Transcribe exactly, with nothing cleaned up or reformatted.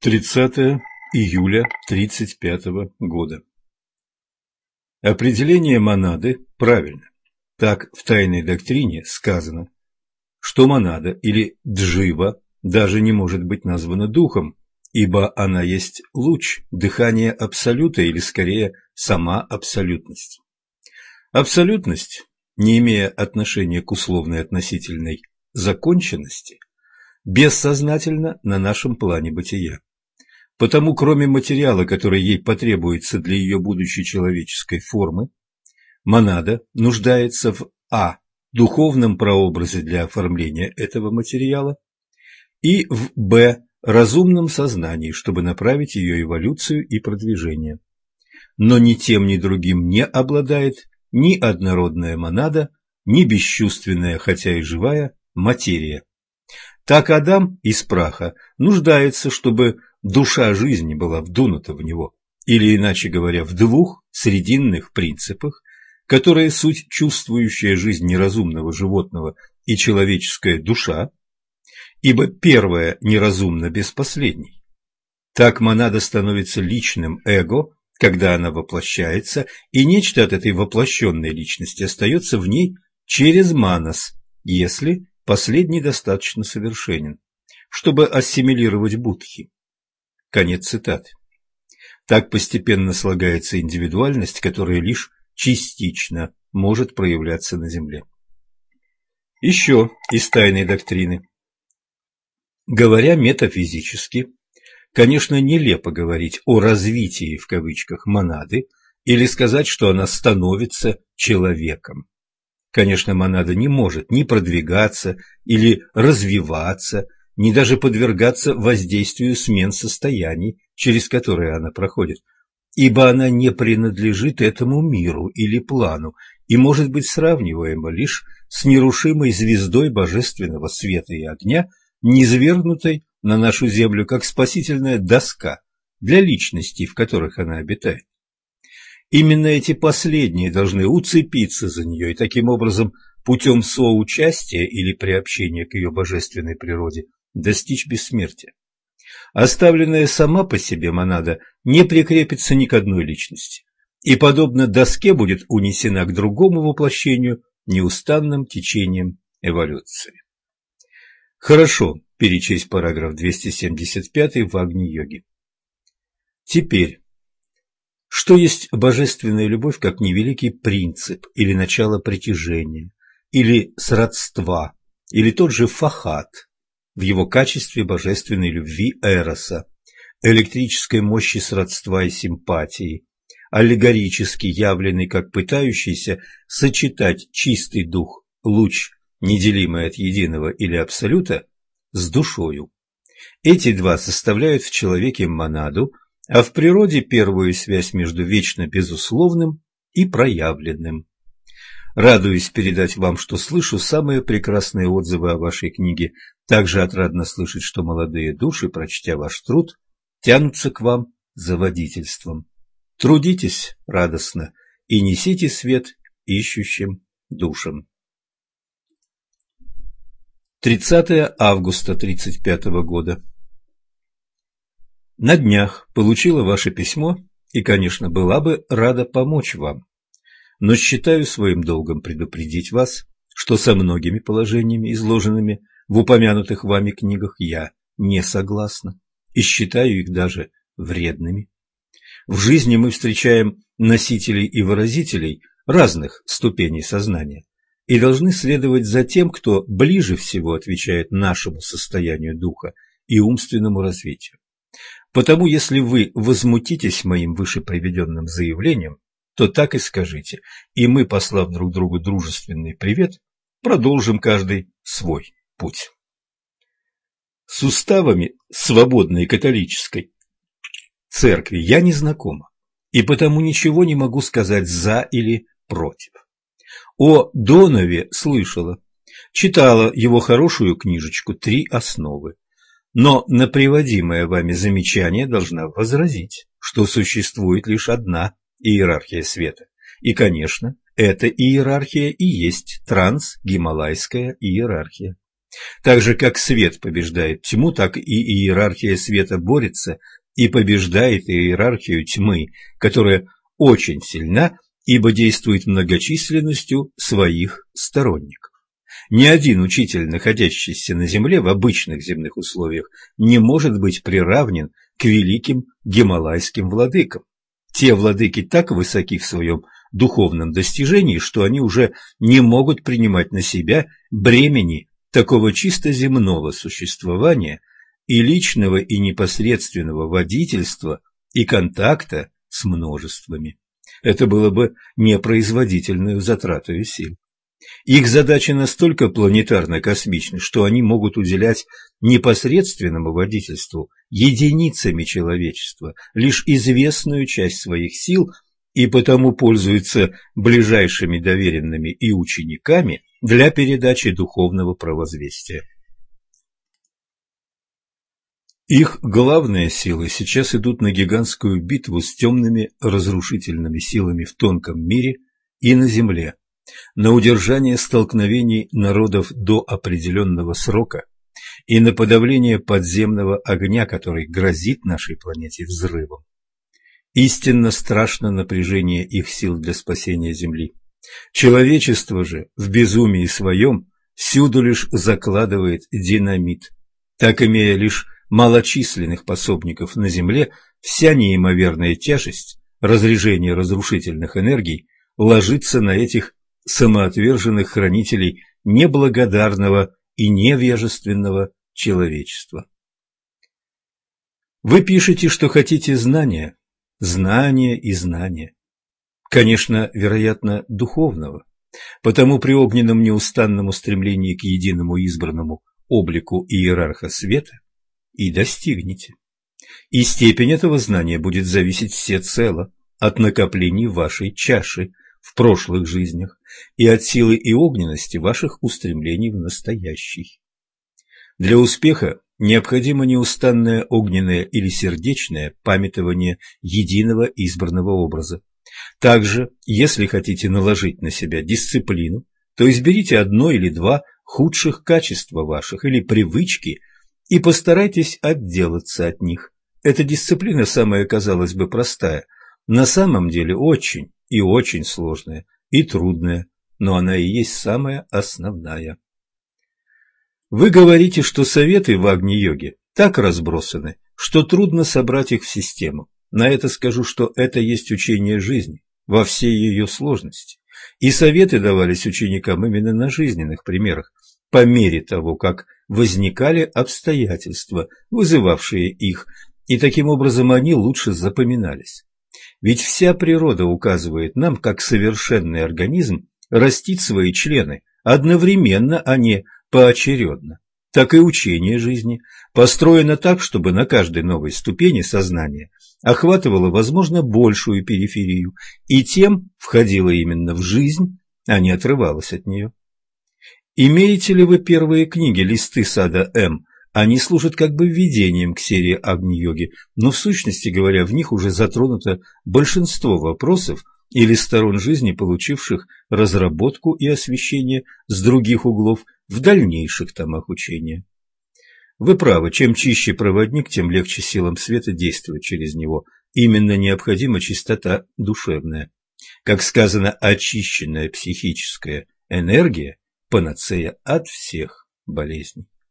тридцатое июля тридцать пятого года. Определение монады правильно. Так в тайной доктрине сказано, что монада или джива даже не может быть названа духом, ибо она есть луч, дыхание абсолюта или скорее сама абсолютность. Абсолютность, не имея отношения к условной относительной законченности, бессознательно на нашем плане бытия. Потому, кроме материала, который ей потребуется для ее будущей человеческой формы, монада нуждается в а. духовном прообразе для оформления этого материала и в б. разумном сознании, чтобы направить ее эволюцию и продвижение. Но ни тем, ни другим не обладает ни однородная монада, ни бесчувственная, хотя и живая, материя. Так Адам из праха нуждается, чтобы душа жизни была вдунута в него, или, иначе говоря, в двух срединных принципах, которые суть чувствующая жизнь неразумного животного и человеческая душа, ибо первая неразумна без последней. Так монада становится личным эго, когда она воплощается, и нечто от этой воплощенной личности остается в ней через манас, если последний достаточно совершенен, чтобы ассимилировать будхи. Конец цитаты. Так постепенно слагается индивидуальность, которая лишь частично может проявляться на Земле. Еще из тайной доктрины. Говоря метафизически, конечно, нелепо говорить о «развитии» в кавычках монады или сказать, что она становится человеком. Конечно, монада не может ни продвигаться или развиваться, ни даже подвергаться воздействию смен состояний, через которые она проходит, ибо она не принадлежит этому миру или плану и может быть сравниваема лишь с нерушимой звездой божественного света и огня, низвергнутой на нашу землю как спасительная доска для личностей, в которых она обитает. Именно эти последние должны уцепиться за нее и таким образом путем соучастия или приобщения к ее божественной природе достичь бессмертия. Оставленная сама по себе монада не прикрепится ни к одной личности и, подобно доске, будет унесена к другому воплощению неустанным течением эволюции. Хорошо перечесть параграф двести семьдесят пять в Агни-йоге. Теперь, что есть божественная любовь, как невеликий принцип или начало притяжения, или сродства, или тот же фахат в его качестве божественной любви эроса, электрической мощи сродства и симпатии, аллегорически явленный как пытающийся сочетать чистый дух, луч, неделимый от единого или абсолюта, с душою. Эти два составляют в человеке монаду, а в природе первую связь между вечно безусловным и проявленным. Радуюсь передать вам, что слышу самые прекрасные отзывы о вашей книге. Также отрадно слышать, что молодые души, прочтя ваш труд, тянутся к вам за водительством. Трудитесь радостно и несите свет ищущим душам. тридцатое августа тридцать пятого года. На днях получила ваше письмо и, конечно, была бы рада помочь вам, но считаю своим долгом предупредить вас, что со многими положениями, изложенными в упомянутых вами книгах, я не согласна и считаю их даже вредными. В жизни мы встречаем носителей и выразителей разных ступеней сознания и должны следовать за тем, кто ближе всего отвечает нашему состоянию духа и умственному развитию. Потому, если вы возмутитесь моим выше приведенным заявлением, то так и скажите, и мы, послав друг другу дружественный привет, продолжим каждый свой путь. С уставами свободной католической церкви я не знакома, и потому ничего не могу сказать за или против. О Донове слышала, читала его хорошую книжечку «Три основы», но на приводимое вами замечание должна возразить, что существует лишь одна иерархия света, и, конечно, эта иерархия и есть трансгималайская иерархия. Так же, как свет побеждает тьму, так и иерархия света борется и побеждает иерархию тьмы, которая очень сильна, ибо действует многочисленностью своих сторонников. Ни один учитель, находящийся на земле в обычных земных условиях, не может быть приравнен к великим гималайским владыкам. Те владыки так высоки в своем духовном достижении, что они уже не могут принимать на себя бремени такого чисто земного существования и личного и непосредственного водительства и контакта с множествами. Это было бы непроизводительной затратой сил. Их задача настолько планетарно-космична, что они могут уделять непосредственному водительству единицами человечества лишь известную часть своих сил и потому пользуются ближайшими доверенными и учениками для передачи духовного провозвестия. Их главные силы сейчас идут на гигантскую битву с темными разрушительными силами в тонком мире и на Земле, на удержание столкновений народов до определенного срока и на подавление подземного огня, который грозит нашей планете взрывом. Истинно страшно напряжение их сил для спасения Земли. Человечество же в безумии своем всюду лишь закладывает динамит. Так, имея лишь малочисленных пособников на Земле, вся неимоверная тяжесть разряжения разрушительных энергий ложится на этих самоотверженных хранителей неблагодарного и невежественного человечества. Вы пишете, что хотите знания, знания и знания. Конечно, вероятно, духовного, потому при огненном неустанном устремлении к единому избранному облику иерарха света и достигнете. И степень этого знания будет зависеть всецело от накоплений вашей чаши в прошлых жизнях и от силы и огненности ваших устремлений в настоящий. Для успеха необходимо неустанное огненное или сердечное памятование единого избранного образа. Также, если хотите наложить на себя дисциплину, то изберите одно или два худших качества ваших или привычки и постарайтесь отделаться от них. Эта дисциплина самая, казалось бы, простая, на самом деле очень и очень сложная и трудная, но она и есть самая основная. Вы говорите, что советы в Агни-йоге так разбросаны, что трудно собрать их в систему. На это скажу, что это есть учение жизни во всей ее сложности. И советы давались ученикам именно на жизненных примерах, по мере того, как возникали обстоятельства, вызывавшие их, и таким образом они лучше запоминались. Ведь вся природа указывает нам, как совершенный организм растит свои члены одновременно, а не поочередно. Так и учение жизни построено так, чтобы на каждой новой ступени сознания охватывало, возможно, большую периферию и тем входило именно в жизнь, а не отрывалось от нее. Имеете ли вы первые книги «Листы сада М»? Они служат как бы введением к серии Агни-йоги, но в сущности говоря, в них уже затронуто большинство вопросов или сторон жизни, получивших разработку и освещение с других углов в дальнейших томах учения. Вы правы, чем чище проводник, тем легче силам света действовать через него. Именно необходима чистота душевная. Как сказано, очищенная психическая энергия – панацея от всех болезней.